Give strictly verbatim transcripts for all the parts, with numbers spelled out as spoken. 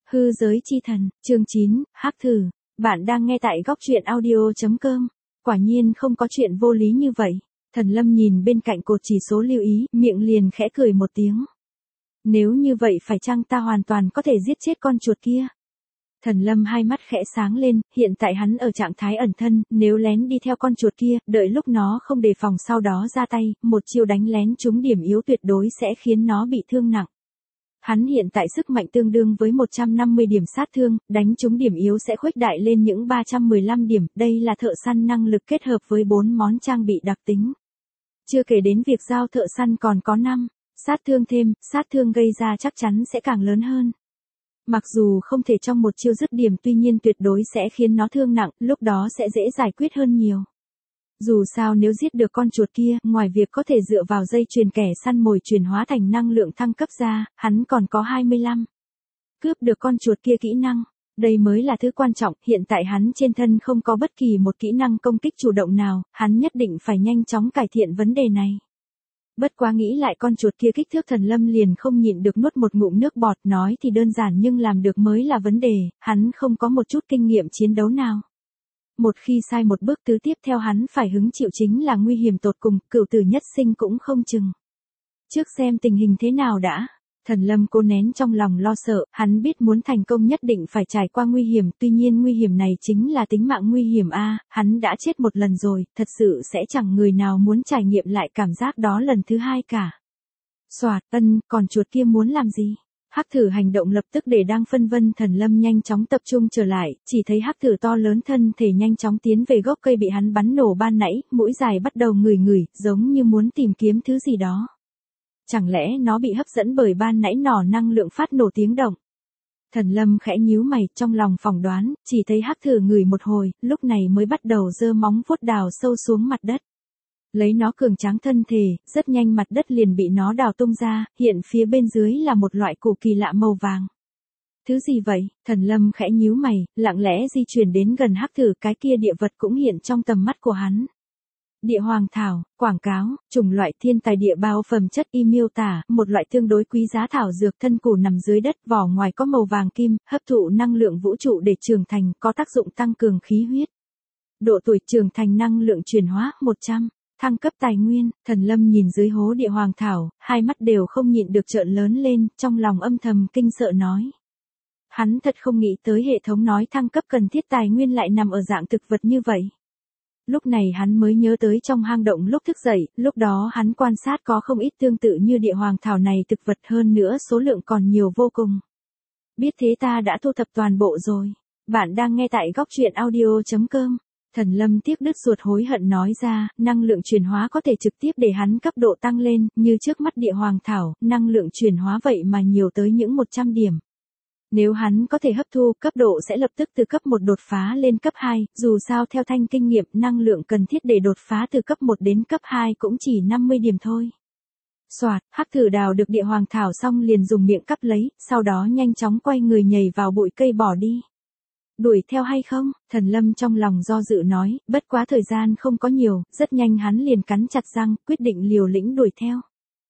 Hư giới chi thần, chương chín, Hắc thử. Bạn đang nghe tại góc truyện audio chấm com. Quả nhiên không có chuyện vô lý như vậy. Thần Lâm nhìn bên cạnh cột chỉ số lưu ý, miệng liền khẽ cười một tiếng. Nếu như vậy phải chăng ta hoàn toàn có thể giết chết con chuột kia? Thần Lâm hai mắt khẽ sáng lên, hiện tại hắn ở trạng thái ẩn thân, nếu lén đi theo con chuột kia, đợi lúc nó không đề phòng sau đó ra tay, một chiêu đánh lén trúng điểm yếu tuyệt đối sẽ khiến nó bị thương nặng. Hắn hiện tại sức mạnh tương đương với một trăm năm mươi điểm sát thương, đánh trúng điểm yếu sẽ khuếch đại lên những ba trăm mười lăm điểm, đây là thợ săn năng lực kết hợp với bốn món trang bị đặc tính. Chưa kể đến việc giao thợ săn còn có năm, sát thương thêm, sát thương gây ra chắc chắn sẽ càng lớn hơn. Mặc dù không thể trong một chiêu dứt điểm tuy nhiên tuyệt đối sẽ khiến nó thương nặng, lúc đó sẽ dễ giải quyết hơn nhiều. Dù sao nếu giết được con chuột kia, ngoài việc có thể dựa vào dây chuyền kẻ săn mồi chuyển hóa thành năng lượng thăng cấp ra, hắn còn có hai mươi lăm. Cướp được con chuột kia kỹ năng. Đây mới là thứ quan trọng, hiện tại hắn trên thân không có bất kỳ một kỹ năng công kích chủ động nào, hắn nhất định phải nhanh chóng cải thiện vấn đề này. Bất quá nghĩ lại con chuột kia kích thước Thần Lâm liền không nhịn được nuốt một ngụm nước bọt, nói thì đơn giản nhưng làm được mới là vấn đề, hắn không có một chút kinh nghiệm chiến đấu nào. Một khi sai một bước tứ tiếp theo hắn phải hứng chịu chính là nguy hiểm tột cùng, cửu tử nhất sinh cũng không chừng. Trước xem tình hình thế nào đã. Thần Lâm cố nén trong lòng lo sợ, hắn biết muốn thành công nhất định phải trải qua nguy hiểm, tuy nhiên nguy hiểm này chính là tính mạng nguy hiểm a, à, hắn đã chết một lần rồi, thật sự sẽ chẳng người nào muốn trải nghiệm lại cảm giác đó lần thứ hai cả. Soạt, ân, còn chuột kia muốn làm gì? Hắc thử hành động lập tức để đang phân vân. Thần Lâm nhanh chóng tập trung trở lại, chỉ thấy hắc thử to lớn thân thể nhanh chóng tiến về gốc cây bị hắn bắn nổ ban nãy, mũi dài bắt đầu ngửi ngửi, giống như muốn tìm kiếm thứ gì đó. Chẳng lẽ nó bị hấp dẫn bởi ban nãy nỏ năng lượng phát nổ tiếng động? Thần Lâm khẽ nhíu mày, trong lòng phỏng đoán, chỉ thấy hắc thử ngửi một hồi, lúc này mới bắt đầu giơ móng vuốt đào sâu xuống mặt đất. Lấy nó cường tráng thân thể, rất nhanh mặt đất liền bị nó đào tung ra, hiện phía bên dưới là một loại củ kỳ lạ màu vàng. Thứ gì vậy? Thần Lâm khẽ nhíu mày, lặng lẽ di chuyển đến gần hắc thử, cái kia địa vật cũng hiện trong tầm mắt của hắn. Địa hoàng thảo, quảng cáo, chủng loại thiên tài địa bao phẩm chất y miêu tả, một loại tương đối quý giá thảo dược thân củ nằm dưới đất, vỏ ngoài có màu vàng kim, hấp thụ năng lượng vũ trụ để trưởng thành, có tác dụng tăng cường khí huyết. Độ tuổi trưởng thành năng lượng chuyển hóa một trăm. Thăng cấp tài nguyên. Thần Lâm nhìn dưới hố địa hoàng thảo, hai mắt đều không nhịn được trợn lớn lên, trong lòng âm thầm kinh sợ nói. Hắn thật không nghĩ tới hệ thống nói thăng cấp cần thiết tài nguyên lại nằm ở dạng thực vật như vậy. Lúc này hắn mới nhớ tới trong hang động lúc thức dậy, lúc đó hắn quan sát có không ít tương tự như địa hoàng thảo này thực vật, hơn nữa số lượng còn nhiều vô cùng. Biết thế ta đã thu thập toàn bộ rồi. Bạn đang nghe tại góc truyện audio chấm com. Thần Lâm tiếc đứt ruột hối hận nói ra, năng lượng chuyển hóa có thể trực tiếp để hắn cấp độ tăng lên, như trước mắt địa hoàng thảo, năng lượng chuyển hóa vậy mà nhiều tới những một trăm điểm. Nếu hắn có thể hấp thu, cấp độ sẽ lập tức từ cấp một đột phá lên cấp hai, dù sao theo thanh kinh nghiệm, năng lượng cần thiết để đột phá từ cấp một đến cấp hai cũng chỉ năm mươi điểm thôi. Soạt, hắc thử đào được địa hoàng thảo xong liền dùng miệng cắp lấy, sau đó nhanh chóng quay người nhảy vào bụi cây bỏ đi. Đuổi theo hay không? Thần Lâm trong lòng do dự nói, bất quá thời gian không có nhiều, rất nhanh hắn liền cắn chặt răng, quyết định liều lĩnh đuổi theo.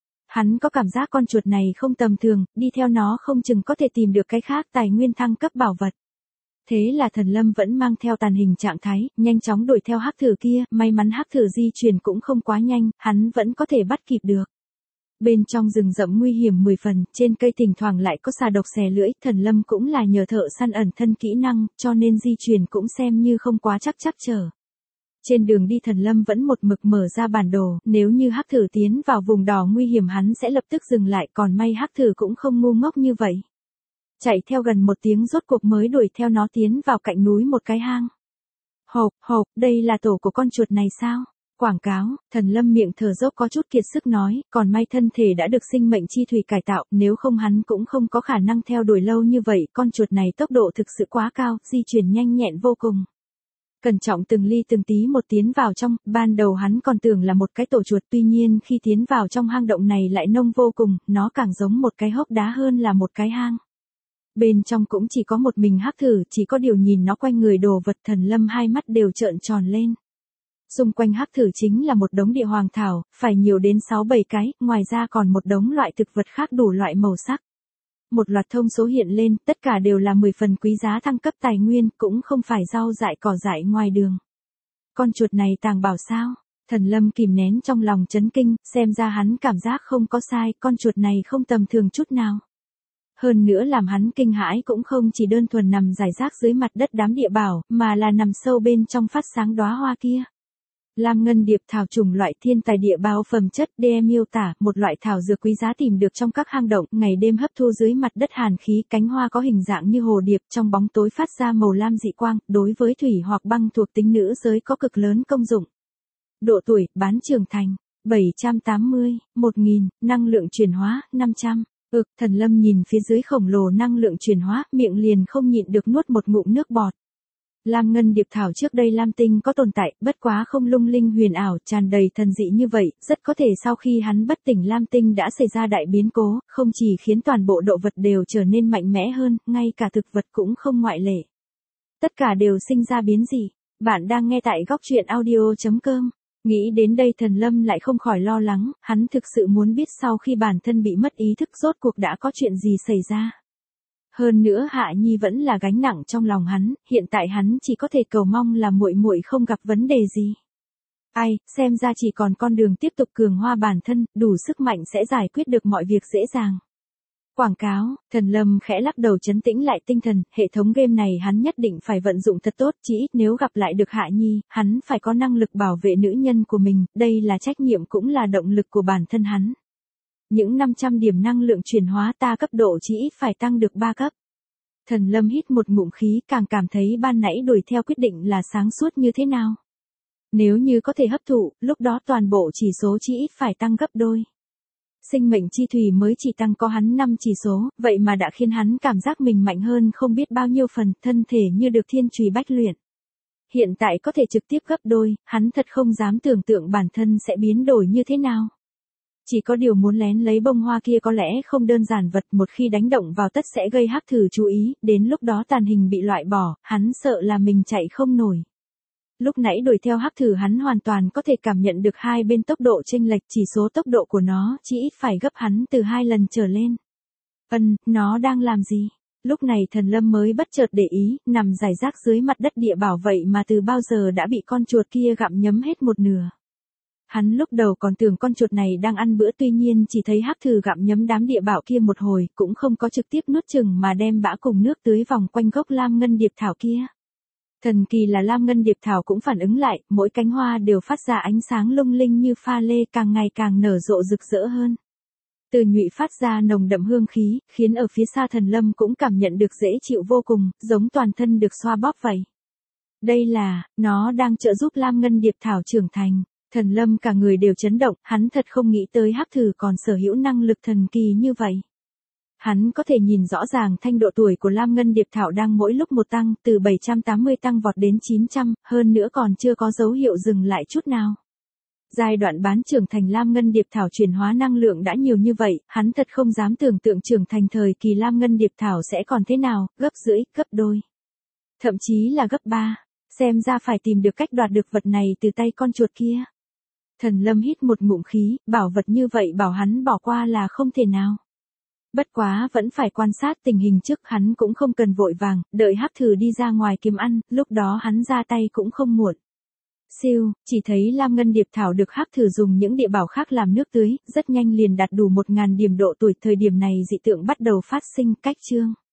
Hắn có cảm giác con chuột này không tầm thường, đi theo nó không chừng có thể tìm được cái khác tài nguyên thăng cấp bảo vật. Thế là Thần Lâm vẫn mang theo tàn hình trạng thái, nhanh chóng đuổi theo hắc thử kia, may mắn hắc thử di chuyển cũng không quá nhanh, hắn vẫn có thể bắt kịp được. Bên trong rừng rậm nguy hiểm mười phần, trên cây thỉnh thoảng lại có xà độc xè lưỡi, Thần Lâm cũng là nhờ thợ săn ẩn thân kỹ năng, cho nên di chuyển cũng xem như không quá chắc chắc trở. Trên đường đi Thần Lâm vẫn một mực mở ra bản đồ, nếu như hắc thử tiến vào vùng đỏ nguy hiểm hắn sẽ lập tức dừng lại, còn may hắc thử cũng không ngu ngốc như vậy. Chạy theo gần một tiếng rốt cuộc mới đuổi theo nó tiến vào cạnh núi một cái hang. Hộp, hộp, đây là tổ của con chuột này sao? Quảng cáo. Thần Lâm miệng thở dốc có chút kiệt sức nói, còn may thân thể đã được sinh mệnh chi thủy cải tạo, nếu không hắn cũng không có khả năng theo đuổi lâu như vậy, con chuột này tốc độ thực sự quá cao, di chuyển nhanh nhẹn vô cùng. Cẩn trọng từng ly từng tí một tiến vào trong, ban đầu hắn còn tưởng là một cái tổ chuột, tuy nhiên khi tiến vào trong hang động này lại nông vô cùng, nó càng giống một cái hốc đá hơn là một cái hang. Bên trong cũng chỉ có một mình hắc thử, chỉ có điều nhìn nó quanh người đồ vật Thần Lâm hai mắt đều trợn tròn lên. Xung quanh hắc thử chính là một đống địa hoàng thảo, phải nhiều đến sáu bảy cái, ngoài ra còn một đống loại thực vật khác đủ loại màu sắc. một loạt thông số hiện lên, tất cả đều là mười phần quý giá thăng cấp tài nguyên, cũng không phải rau dại cỏ dại ngoài đường. Con chuột này tàng bảo sao? Thần Lâm kìm nén trong lòng chấn kinh, xem ra hắn cảm giác không có sai, con chuột này không tầm thường chút nào. Hơn nữa làm hắn kinh hãi cũng không chỉ đơn thuần nằm rải rác dưới mặt đất đám địa bảo, mà là nằm sâu bên trong phát sáng đóa hoa kia. Lam ngân điệp thảo chủng loại thiên tài địa bảo phẩm chất đê em miêu tả, một loại thảo dược quý giá tìm được trong các hang động, ngày đêm hấp thu dưới mặt đất hàn khí, cánh hoa có hình dạng như hồ điệp, trong bóng tối phát ra màu lam dị quang, đối với thủy hoặc băng thuộc tính nữ giới có cực lớn công dụng. Độ tuổi, bán trưởng thành, bảy trăm tám mươi, một nghìn, năng lượng chuyển hóa, năm trăm. Ực, Thần Lâm nhìn phía dưới khổng lồ năng lượng chuyển hóa, miệng liền không nhịn được nuốt một ngụm nước bọt. Lam ngân điệp thảo trước đây Lam tinh có tồn tại, bất quá không lung linh huyền ảo, tràn đầy thần dị như vậy, rất có thể sau khi hắn bất tỉnh Lam tinh đã xảy ra đại biến cố, không chỉ khiến toàn bộ độ vật đều trở nên mạnh mẽ hơn, ngay cả thực vật cũng không ngoại lệ. Tất cả đều sinh ra biến dị. Bạn đang nghe tại góc truyện audio chấm com. Nghĩ đến đây Thần Lâm lại không khỏi lo lắng, hắn thực sự muốn biết sau khi bản thân bị mất ý thức rốt cuộc đã có chuyện gì xảy ra. Hơn nữa Hạ Nhi vẫn là gánh nặng trong lòng hắn, hiện tại hắn chỉ có thể cầu mong là muội muội không gặp vấn đề gì. Ai, xem ra chỉ còn con đường tiếp tục cường hoa bản thân, đủ sức mạnh sẽ giải quyết được mọi việc dễ dàng. Quảng cáo, Thần Lâm khẽ lắc đầu trấn tĩnh lại tinh thần, hệ thống game này hắn nhất định phải vận dụng thật tốt, chỉ ít nếu gặp lại được Hạ Nhi, hắn phải có năng lực bảo vệ nữ nhân của mình, đây là trách nhiệm cũng là động lực của bản thân hắn. Những năm trăm điểm năng lượng chuyển hóa ta cấp độ chỉ ít phải tăng được ba cấp. Thần Lâm hít một ngụm khí, càng cảm thấy ban nãy đuổi theo quyết định là sáng suốt như thế nào. Nếu như có thể hấp thụ, lúc đó toàn bộ chỉ số chỉ ít phải tăng gấp đôi. Sinh mệnh chi thủy mới chỉ tăng có hắn năm chỉ số, vậy mà đã khiến hắn cảm giác mình mạnh hơn không biết bao nhiêu phần, thân thể như được thiên chùy bách luyện. Hiện tại có thể trực tiếp gấp đôi, hắn thật không dám tưởng tượng bản thân sẽ biến đổi như thế nào. Chỉ có điều muốn lén lấy bông hoa kia có lẽ không đơn giản vật, một khi đánh động vào tất sẽ gây hắc thử chú ý, đến lúc đó tàn hình bị loại bỏ, hắn sợ là mình chạy không nổi. Lúc nãy đuổi theo hắc thử hắn hoàn toàn có thể cảm nhận được hai bên tốc độ chênh lệch, chỉ số tốc độ của nó chỉ ít phải gấp hắn từ hai lần trở lên. Ân, nó đang làm gì? Lúc này Thần Lâm mới bất chợt để ý, nằm rải rác dưới mặt đất địa bảo vậy mà từ bao giờ đã bị con chuột kia gặm nhấm hết một nửa. Hắn lúc đầu còn tưởng con chuột này đang ăn bữa, tuy nhiên chỉ thấy hắc thử gặm nhấm đám địa bảo kia một hồi, cũng không có trực tiếp nuốt chừng mà đem bã cùng nước tưới vòng quanh gốc lam ngân điệp thảo kia. Thần kỳ là lam ngân điệp thảo cũng phản ứng lại, mỗi cánh hoa đều phát ra ánh sáng lung linh như pha lê, càng ngày càng nở rộ rực rỡ hơn. Từ nhụy phát ra nồng đậm hương khí, khiến ở phía xa Thần Lâm cũng cảm nhận được dễ chịu vô cùng, giống toàn thân được xoa bóp vậy. Đây là, nó đang trợ giúp lam ngân điệp thảo trưởng thành. Thần Lâm cả người đều chấn động, hắn thật không nghĩ tới hắc thử còn sở hữu năng lực thần kỳ như vậy. Hắn có thể nhìn rõ ràng thanh độ tuổi của lam ngân điệp thảo đang mỗi lúc một tăng, từ bảy trăm tám mươi tăng vọt đến chín trăm, hơn nữa còn chưa có dấu hiệu dừng lại chút nào. Giai đoạn bán trưởng thành lam ngân điệp thảo chuyển hóa năng lượng đã nhiều như vậy, hắn thật không dám tưởng tượng trưởng thành thời kỳ lam ngân điệp thảo sẽ còn thế nào, gấp rưỡi, gấp đôi. Thậm chí là gấp ba, xem ra phải tìm được cách đoạt được vật này từ tay con chuột kia. Thần Lâm hít một ngụm khí, bảo vật như vậy bảo hắn bỏ qua là không thể nào. Bất quá vẫn phải quan sát tình hình trước, hắn cũng không cần vội vàng, đợi hắc thử đi ra ngoài kiếm ăn, lúc đó hắn ra tay cũng không muộn. Siêu, chỉ thấy lam ngân điệp thảo được hắc thử dùng những địa bảo khác làm nước tưới, rất nhanh liền đạt đủ một nghìn điểm độ tuổi, thời điểm này dị tượng bắt đầu phát sinh, cách chương.